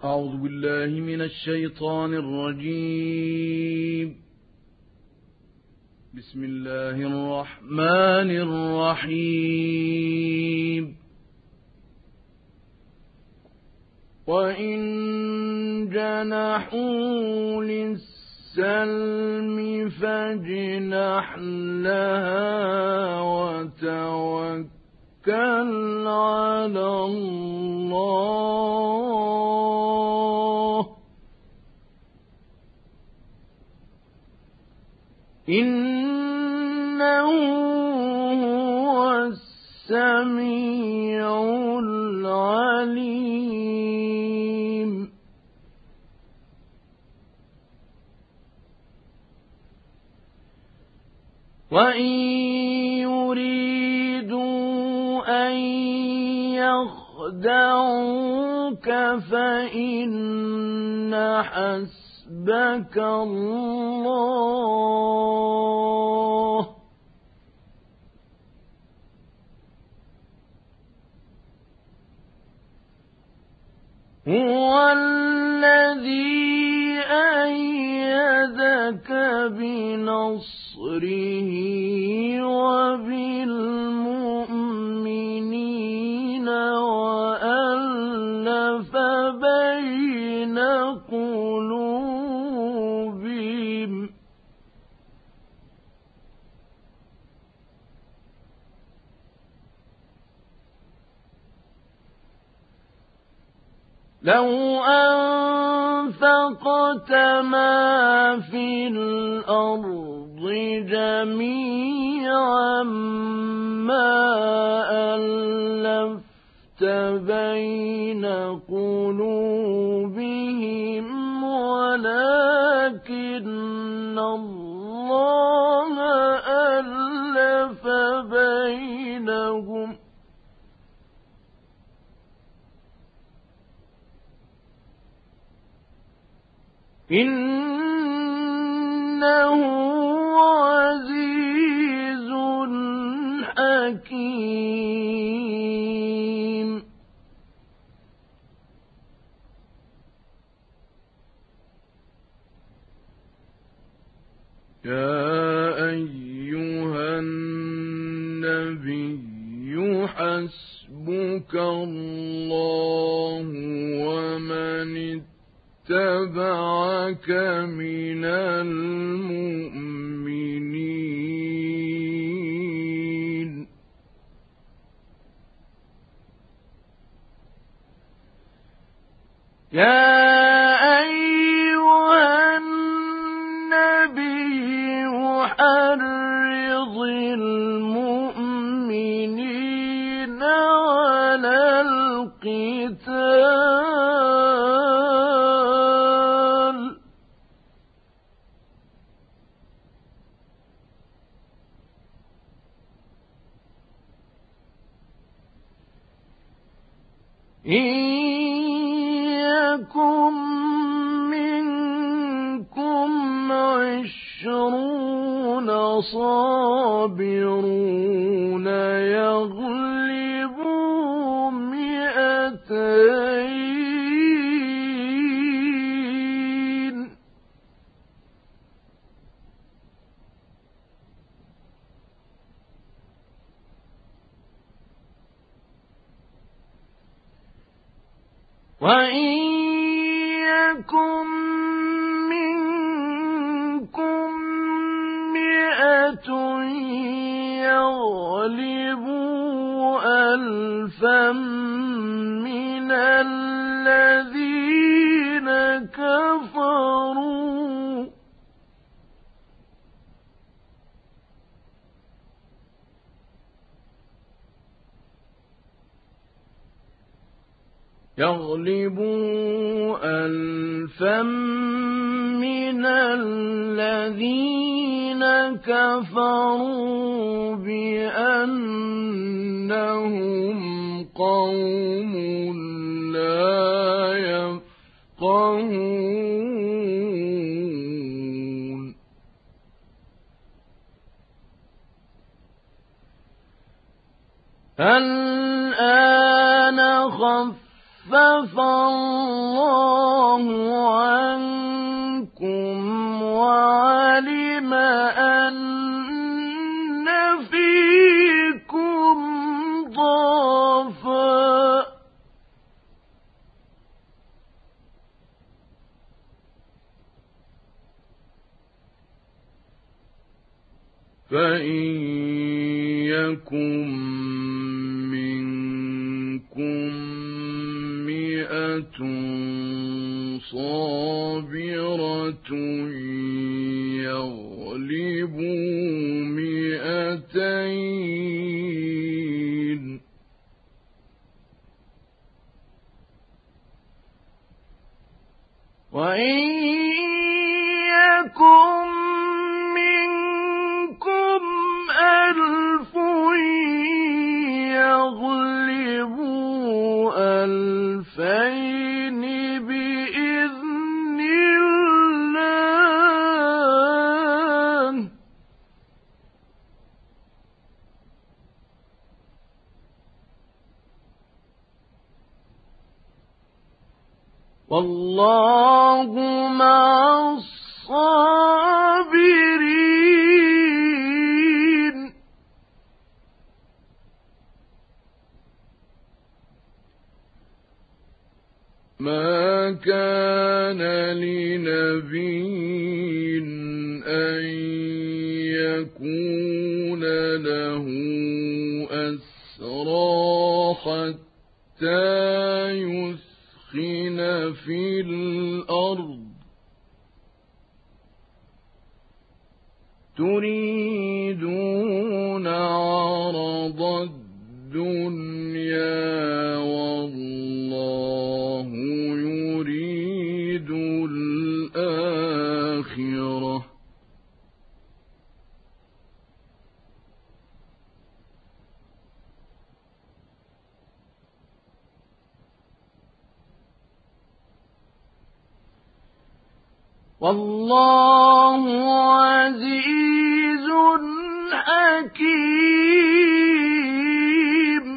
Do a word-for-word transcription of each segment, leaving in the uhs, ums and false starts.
أعوذ بالله من الشيطان الرجيم. بسم الله الرحمن الرحيم. وإن جنحوا للسلم فاجنح لها وتوكل على الله إنه هو السميع العليم. وإن يريدوا أن يخدعوك فإن حسبك الله هو الذي أيدك بنصره وبالمؤمنين وألف بين قلوبهم لو أنفقت ما في الأرض جميعا ما ألفت بين قلوبهم ولكن الله ألف بينهم إنه عزيز حكيم. يا أيها النبي حسبك الله ومن اتبعك من المؤمنين. يا أيها النبي حرض المؤمنين على القتال إن يكن منكم عشرون صابرون يغلبوا مئتين وإن يكن منكم مئة يغلبوا ألفا من الذين كفروا يغلبوا ألفا من الذين كفروا بأنهم قوم لا يفقهون. الآن خفف الله فإن يكن منكم مئة صابرة يغلبوا مئتين وإن يكن منكم ألف يغلبوا ألفين بإذن الله والله مع الصابرين ما كان لنبي أن يكون له أسرى حتى يثخن في الأرض تريدون عرض الدنيا والله يريد الآخرة والله عزيز حكيم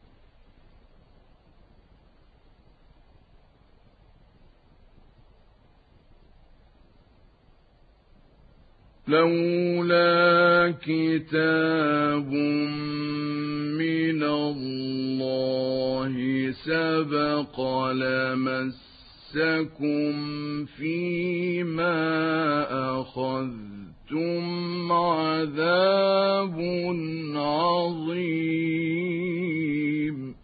لولا كتاب من الله سبق لمسكم فيما أخذتم عذاب عظيم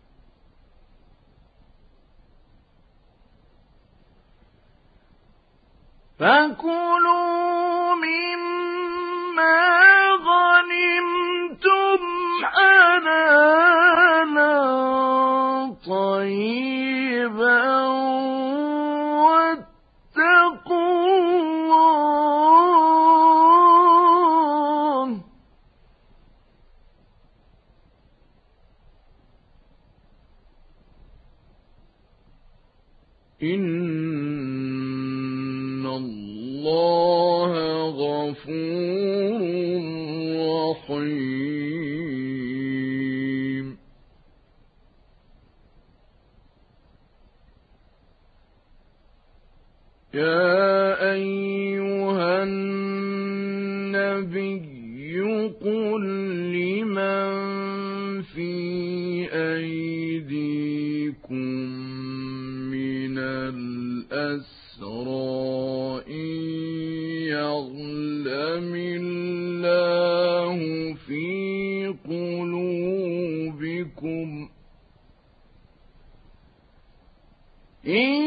فكلوا مما غنمتم حلالا طيبا واتقوا الله إن الله غفور رحيم يا أيها النبي قل لمن في أيديكم من الأسرى إن يعلم الله في قلوبكم إن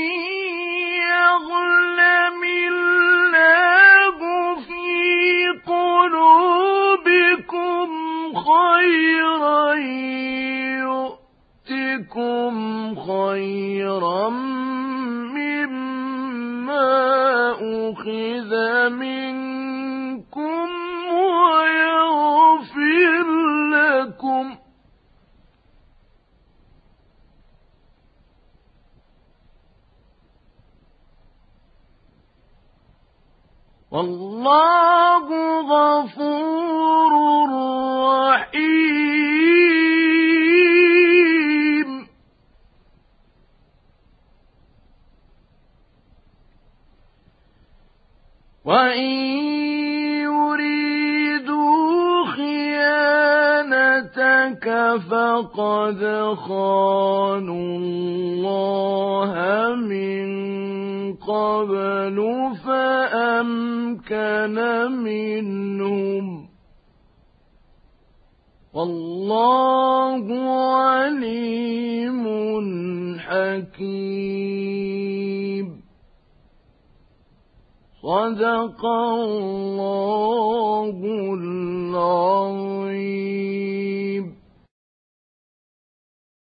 يعلم الله في قلوبكم خيرا يؤتكم خيرا مما أخذ منكم ويغفر لكم والله غفور رحيم وإن يريدوا خيانتك فقد خانوا الله من قبل فأمكن منهم والله عليم حكيم. صدق الله العظيم.